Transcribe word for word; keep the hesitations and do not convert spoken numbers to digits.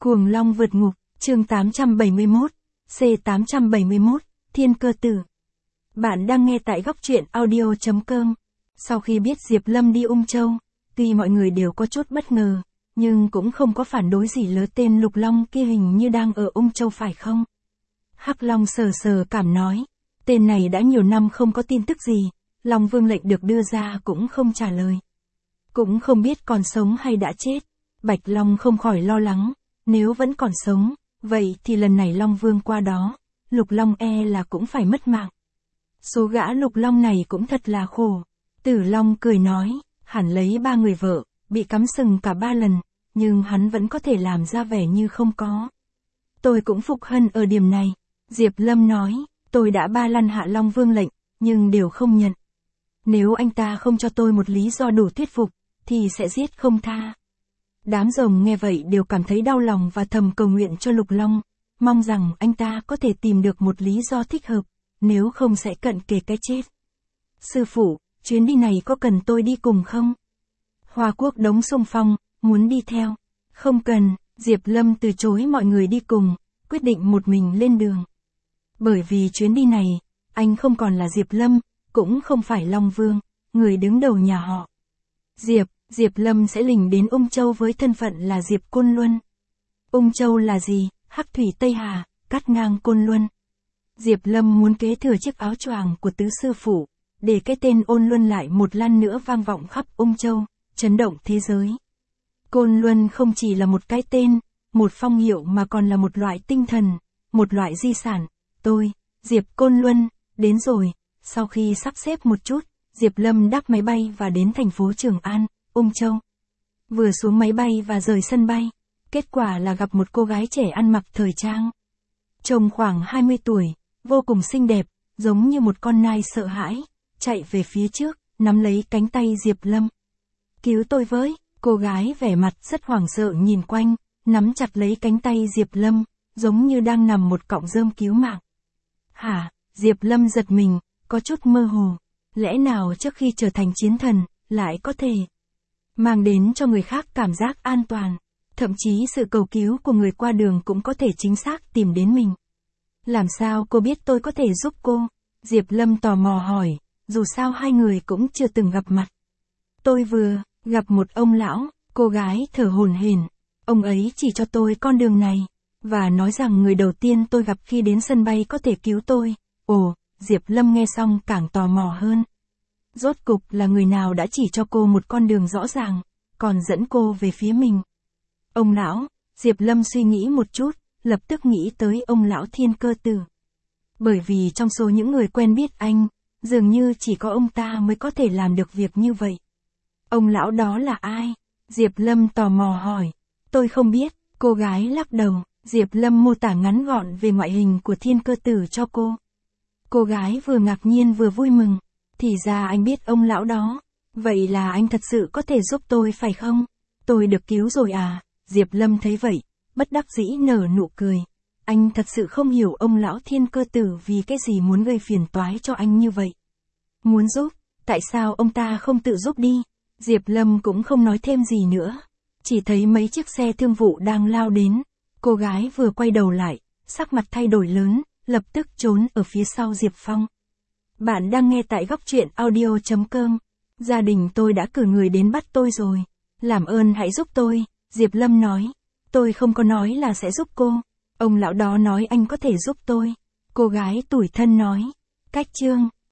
Cuồng Long vượt ngục, chương tám trăm bảy mươi mốt, C tám trăm bảy mươi mốt, Thiên Cơ Tử. Bạn đang nghe tại góc truyện audio chấm com. Sau khi biết Diệp Lâm đi Ung Châu, tuy mọi người đều có chút bất ngờ, nhưng cũng không có phản đối gì. Lớ tên Lục Long kia hình như đang ở Ung Châu phải không? Hắc Long sờ sờ cảm nói, tên này đã nhiều năm không có tin tức gì, Long Vương lệnh được đưa ra cũng không trả lời. Cũng không biết còn sống hay đã chết. Bạch Long không khỏi lo lắng, nếu vẫn còn sống, vậy thì lần này Long Vương qua đó, Lục Long e là cũng phải mất mạng. Số gã Lục Long này cũng thật là khổ. Tử Long cười nói, hẳn lấy ba người vợ, bị cắm sừng cả ba lần, nhưng hắn vẫn có thể làm ra vẻ như không có. Tôi cũng phục hân ở điểm này. Diệp Lâm nói, tôi đã ba lần hạ Long Vương lệnh, nhưng đều không nhận. Nếu anh ta không cho tôi một lý do đủ thuyết phục, thì sẽ giết không tha. Đám rồng nghe vậy đều cảm thấy đau lòng và thầm cầu nguyện cho Lục Long, mong rằng anh ta có thể tìm được một lý do thích hợp, nếu không sẽ cận kề cái chết. Sư phụ, chuyến đi này có cần tôi đi cùng không? Hoa Quốc Đống xung phong, muốn đi theo. Không cần, Diệp Lâm từ chối mọi người đi cùng, quyết định một mình lên đường. Bởi vì chuyến đi này, anh không còn là Diệp Lâm, cũng không phải Long Vương, người đứng đầu nhà họ. Diệp, Diệp Lâm sẽ lình đến Ung Châu với thân phận là Diệp Côn Luân. Ung Châu là gì? Hắc thủy Tây Hà, cắt ngang Côn Luân. Diệp Lâm muốn kế thừa chiếc áo choàng của tứ sư phụ, để cái tên Ôn Luân lại một lần nữa vang vọng khắp Ung Châu, chấn động thế giới. Côn Luân không chỉ là một cái tên, một phong hiệu mà còn là một loại tinh thần, một loại di sản. Tôi, Diệp Côn Luân, đến rồi. Sau khi sắp xếp một chút, Diệp Lâm đáp máy bay và đến thành phố Trường An, Ung Châu. Vừa xuống máy bay và rời sân bay, kết quả là gặp một cô gái trẻ ăn mặc thời trang. Trông khoảng hai mươi tuổi, vô cùng xinh đẹp, giống như một con nai sợ hãi, chạy về phía trước, nắm lấy cánh tay Diệp Lâm. Cứu tôi với, cô gái vẻ mặt rất hoảng sợ nhìn quanh, nắm chặt lấy cánh tay Diệp Lâm, giống như đang nằm một cọng rơm cứu mạng. Hả, Diệp Lâm giật mình, có chút mơ hồ. Lẽ nào trước khi trở thành chiến thần, lại có thể mang đến cho người khác cảm giác an toàn, thậm chí sự cầu cứu của người qua đường cũng có thể chính xác tìm đến mình. Làm sao cô biết tôi có thể giúp cô? Diệp Lâm tò mò hỏi, dù sao hai người cũng chưa từng gặp mặt. Tôi vừa gặp một ông lão, cô gái thở hổn hển. Ông ấy chỉ cho tôi con đường này, và nói rằng người đầu tiên tôi gặp khi đến sân bay có thể cứu tôi. Ồ, Diệp Lâm nghe xong càng tò mò hơn. Rốt cục là người nào đã chỉ cho cô một con đường rõ ràng, còn dẫn cô về phía mình? Ông lão, Diệp Lâm suy nghĩ một chút, lập tức nghĩ tới ông lão Thiên Cơ Tử. Bởi vì trong số những người quen biết anh, dường như chỉ có ông ta mới có thể làm được việc như vậy. Ông lão đó là ai? Diệp Lâm tò mò hỏi. Tôi không biết, cô gái lắc đầu. Diệp Lâm mô tả ngắn gọn về ngoại hình của Thiên Cơ Tử cho cô. Cô gái vừa ngạc nhiên vừa vui mừng. Thì ra anh biết ông lão đó. Vậy là anh thật sự có thể giúp tôi phải không? Tôi được cứu rồi à? Diệp Lâm thấy vậy, bất đắc dĩ nở nụ cười. Anh thật sự không hiểu ông lão Thiên Cơ Tử vì cái gì muốn gây phiền toái cho anh như vậy. Muốn giúp, tại sao ông ta không tự giúp đi? Diệp Lâm cũng không nói thêm gì nữa. Chỉ thấy mấy chiếc xe thương vụ đang lao đến. Cô gái vừa quay đầu lại, sắc mặt thay đổi lớn, lập tức trốn ở phía sau Diệp Phong. Bạn đang nghe tại góc truyện audio chấm com. Gia đình tôi đã cử người đến bắt tôi rồi. Làm ơn hãy giúp tôi, Diệp Lâm nói. Tôi không có nói là sẽ giúp cô. Ông lão đó nói anh có thể giúp tôi. Cô gái tủi thân nói. Cách chương.